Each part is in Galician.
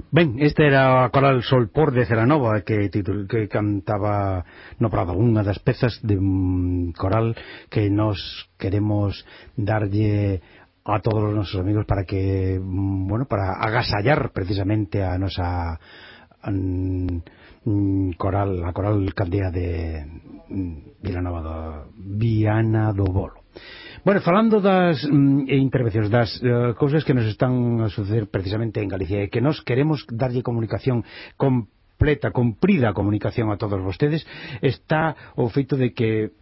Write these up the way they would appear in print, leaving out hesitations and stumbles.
Ben, esta era a coral Solpor de Celanova que cantaba no Prado, unha das pezas de coral que nos queremos darlle a todos os nosos amigos para que, para agasallar precisamente a nosa coral, a coral Caldea de Vilanova do Viana do Bolo. Bueno, falando das intervencións, das cousas que nos están a suceder precisamente en Galicia e que nos queremos darlle comunicación completa, comprida comunicación a todos vostedes, está o feito de que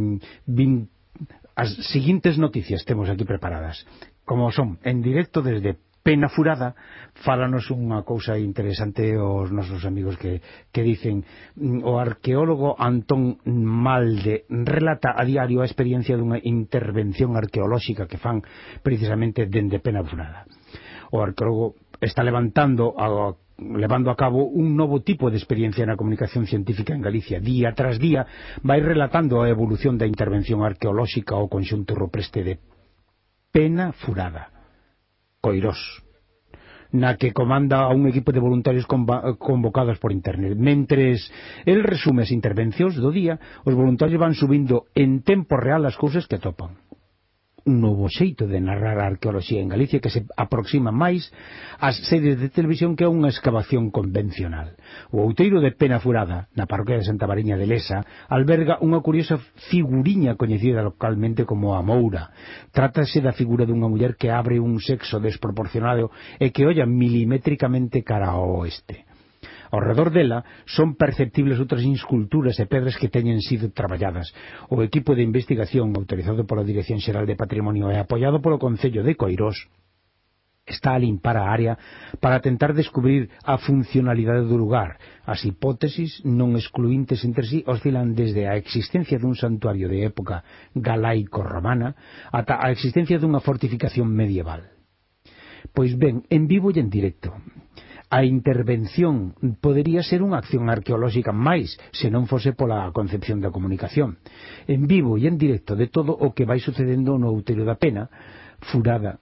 as seguintes noticias temos aquí preparadas, como son en directo desde Penafurada. Fálanos unha cousa interesante os nosos amigos que dicen: o arqueólogo Antón Malde relata a diario a experiencia dunha intervención arqueolóxica que fan precisamente dende Penafurada. O arqueólogo está levando a cabo un novo tipo de experiencia na comunicación científica en Galicia. Día tras día vai relatando a evolución da intervención arqueolóxica ao conxunto rupreste de Penafurada, Coirós, na que comanda a un equipo de voluntarios convocados por internet. Mentres el resume as intervencións do día, os voluntarios van subindo en tempo real as cousas que atopan. Un novo xeito de narrar a arqueoloxía en Galicia que se aproxima máis ás series de televisión que a unha excavación convencional. O outeiro de Penafurada, na parroquia de Santa Mariña de Lesa, alberga unha curiosa figuriña coñecida localmente como a Moura. Trátase da figura dunha muller que abre un sexo desproporcionado e que olla milimétricamente cara ao oeste. Ao redor dela son perceptibles outras esculturas e pedras que teñen sido traballadas. O equipo de investigación autorizado pola Dirección Xeral de Patrimonio e apoiado polo Concello de Coirós está a limpar a área para tentar descubrir a funcionalidade do lugar. As hipótesis non excluíntes entre sí oscilan desde a existencia dun santuario de época galaico-romana ata a existencia dunha fortificación medieval. Pois ben, en vivo e en directo. A intervención podería ser unha acción arqueolóxica máis se non fose pola concepción da comunicación. En vivo e en directo de todo o que vai sucedendo no outeiro da Penafurada,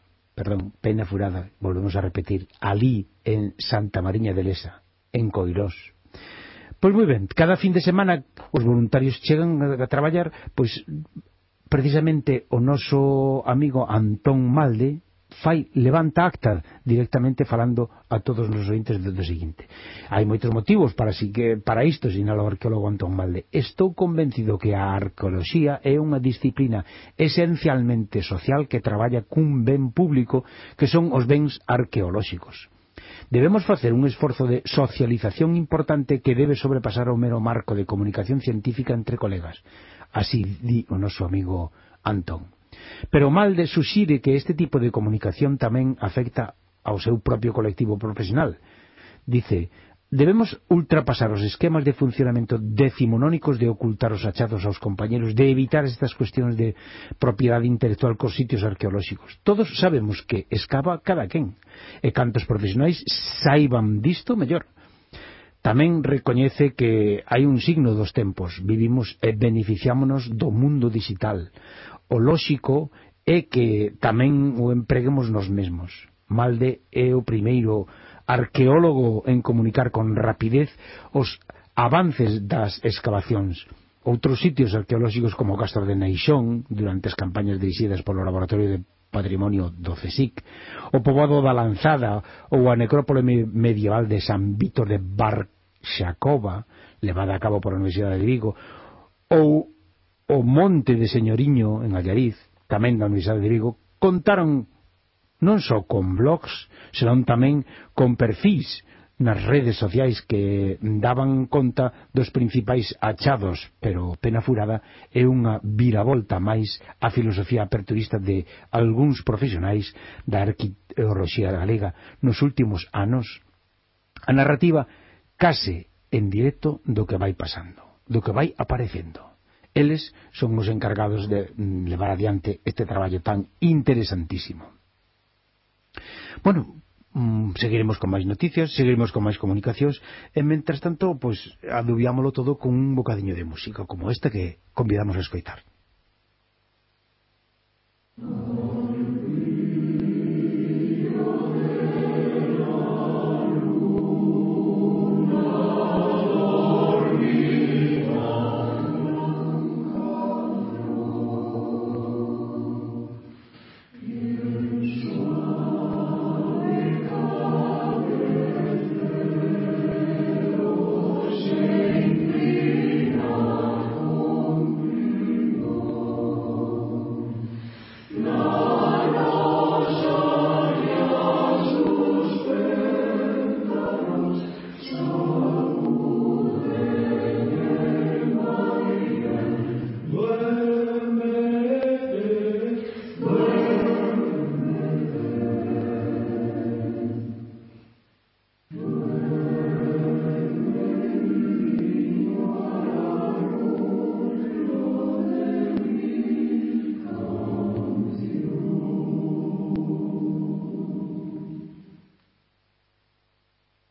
volvemos a repetir, alí en Santa Mariña de Lesa, en Coirós. Pois moi ben, cada fin de semana os voluntarios chegan a traballar, pois precisamente o noso amigo Antón Malde levanta acta directamente falando a todos os ointes do seguinte: hai moitos motivos para isto, sinala o arqueólogo Antón Malde. Estou convencido que a arqueoloxía é unha disciplina esencialmente social que traballa cun ben público que son os bens arqueolóxicos. Debemos facer un esforzo de socialización importante que debe sobrepasar o mero marco de comunicación científica entre colegas. Así di o noso amigo Antón. Pero Malde suxire que este tipo de comunicación tamén afecta ao seu propio colectivo profesional. Dice: debemos ultrapasar os esquemas de funcionamento decimonónicos de ocultar os achados aos compañeros, de evitar estas cuestións de propiedade intelectual cos sitios arqueolóxicos. Todos sabemos que escava cada quen, e cantos profesionais saiban disto, mellor. Tamén recoñece que hai un signo dos tempos. Vivimos e beneficiámonos do mundo digital. O lóxico é que tamén o empreguemos nos mesmos. Malde é o primeiro arqueólogo en comunicar con rapidez os avances das excavacións. Outros sitios arqueolóxicos como o Castro de Neixón, durante as campañas dirixidas polo Laboratorio de Patrimonio do CSIC, o poboado da Lanzada ou a necrópole medieval de San Vítor de Barxacova, levada a cabo pola Universidade de Vigo, ou o Monte de Señoriño en Allariz, tamén da Universidade de Vigo, contaron non só con blogs, senón tamén con perfis nas redes sociais que daban conta dos principais achados. Pero Penafurada é unha viravolta máis a filosofía aperturista de algúns profesionais da arqueoloxía galega nos últimos anos. A narrativa case en directo do que vai pasando, do que vai aparecendo. Eles son os encargados de levar adiante este traballo tan interesantísimo. Bueno, seguiremos con máis noticias, seguiremos con máis comunicacións, e mentras tanto, pois, adubiámolo todo con un bocadiño de música como esta que convidamos a escoitar.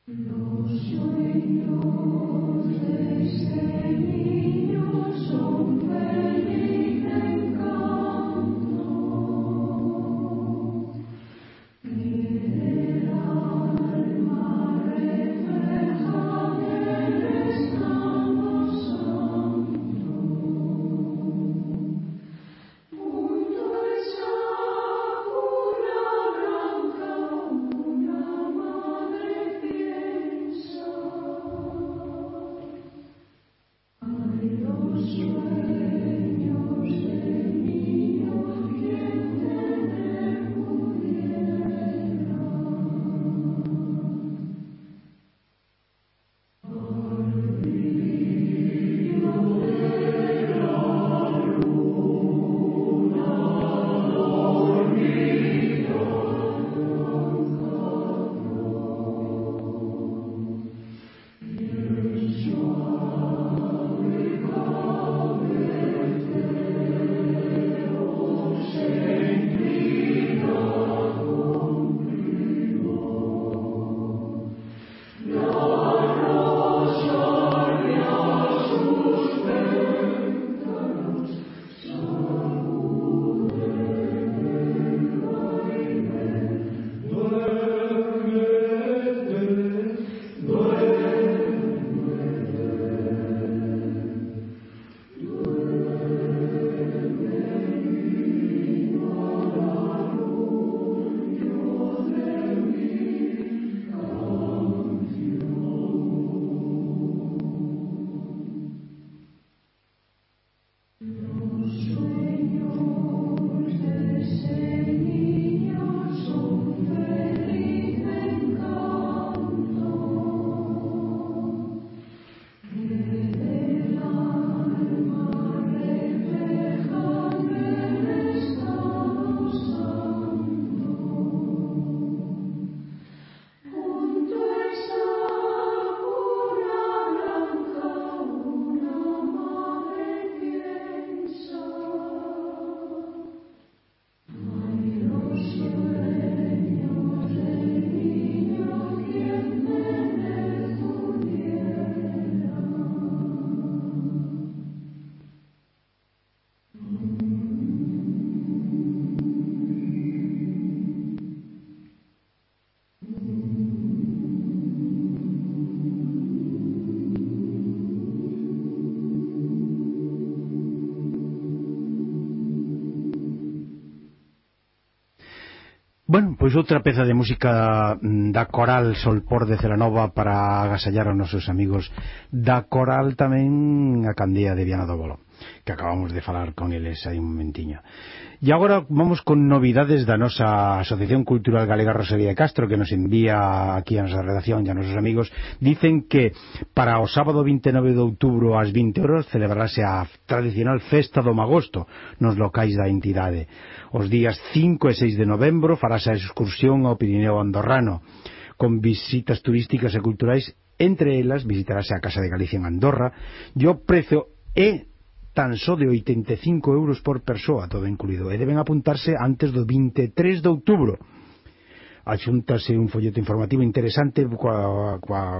Bueno, pois outra peza de música da Coral Solpor de Celanova para agasallar aos nosos amigos da Coral tamén a Candea de Viana do Bolo, que acabamos de falar con eles hai un momentiño. E agora vamos con novidades da nosa Asociación Cultural Galega Rosalía de Castro, que nos envía aquí a nosa redacción e a nosos amigos. Dicen que para o sábado 29 de outubro ás 20 horas celebrarase a tradicional Festa do Magosto nos locais da entidade. Os días 5 e 6 de novembro farase a excursión ao Pirineo Andorrano con visitas turísticas e culturais, entre elas visitarase a Casa de Galicia en Andorra, e o prezo é tan só de 85 euros por persoa, todo incluído, e deben apuntarse antes do 23 de outubro. Axúntase un folleto informativo interesante coa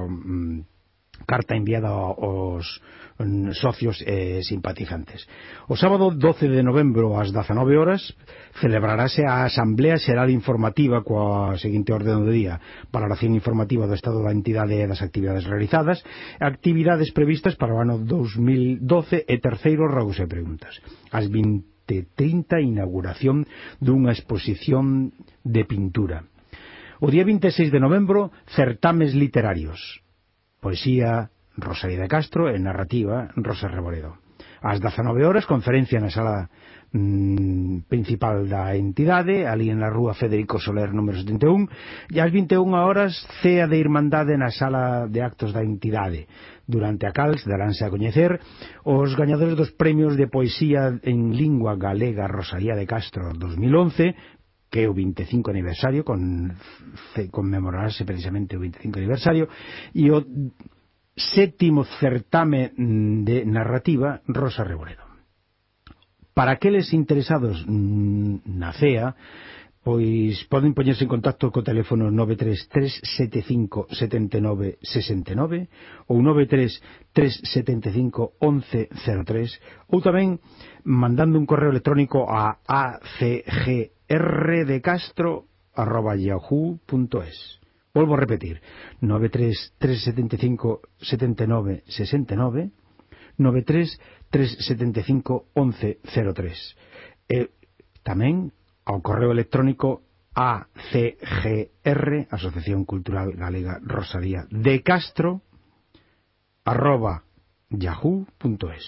carta enviada aos socios e simpatizantes. O sábado 12 de novembro ás 19 horas celebrarase a Asamblea Xeral Informativa coa seguinte orden do día: valoración informativa do estado da entidade e das actividades realizadas, actividades previstas para o ano 2012 e terceiro rogos e preguntas. Ás 20:30 inauguración dunha exposición de pintura. O día 26 de novembro certames literarios: poesía Rosalía de Castro e narrativa Rosa Reboredo. Ás 19 horas conferencia na sala principal da entidade, ali na rúa Federico Soler número 71, e ás 21 horas cea de Irmandade na sala de actos da entidade. Durante a cal daránse a coñecer os gañadores dos premios de poesía en lingua galega Rosalía de Castro 2011, que é o 25 aniversario, conmemorarse precisamente o 25 aniversario, e o sétimo certame de narrativa Rosa Reboredo. Para aqueles interesados na CEA, Pois poden poñerse en contacto co teléfono 933757969 ou 933751103 ou tamén mandando un correo electrónico a acgrdecastro@yahoo.es. Volvo a repetir, 933757969 933751103 e tamén ao correo electrónico ACGR, Asociación Cultural Galega Rosalía de Castro @yahoo.es.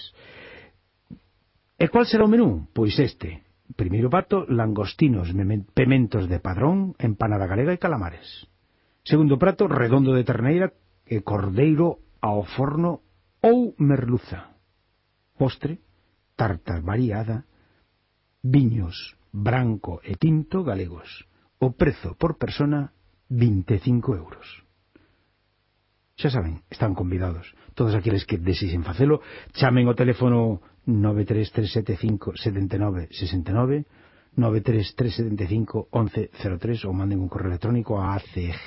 E qual será o menú? Pois este: primeiro prato, langostinos, pementos de padrón, empanada galega e calamares. Segundo prato, redondo de terneira e cordeiro ao forno ou merluza. Postre, tarta variada, viños branco e tinto galegos. O prezo por persona, 25 euros. Xa saben, están convidados. Todos aqueles que desexen facelo, chamen ao teléfono 933757969, 933751103 ou manden un correo electrónico a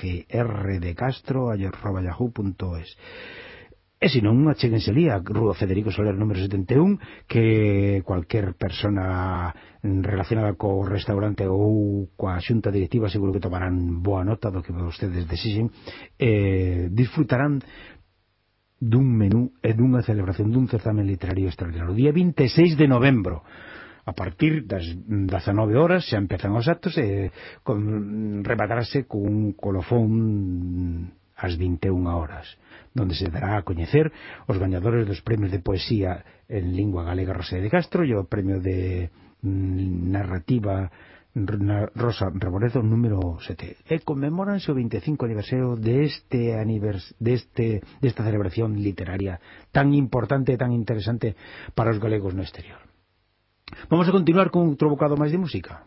acgrdecastro@yahoo.es. E se non, achéguense ali a Rúa Federico Soler número 71, que cualquier persona relacionada co restaurante ou coa xunta directiva seguro que tomarán boa nota do que vostedes desexen, disfrutarán dun menú e dunha celebración dun certamen literario extraordinario. O día 26 de novembro, a partir das 19 horas, xa empezan os actos e rematarase cun colofón ás 21 horas, donde se dará a coñecer os gañadores dos premios de poesía en lingua galega Rosalía de Castro e o premio de narrativa Rosa Reboredo número 7. E conmemóranse o 25 aniversario desta celebración literaria tan importante e tan interesante para os galegos no exterior. Vamos a continuar con outro bocado máis de música.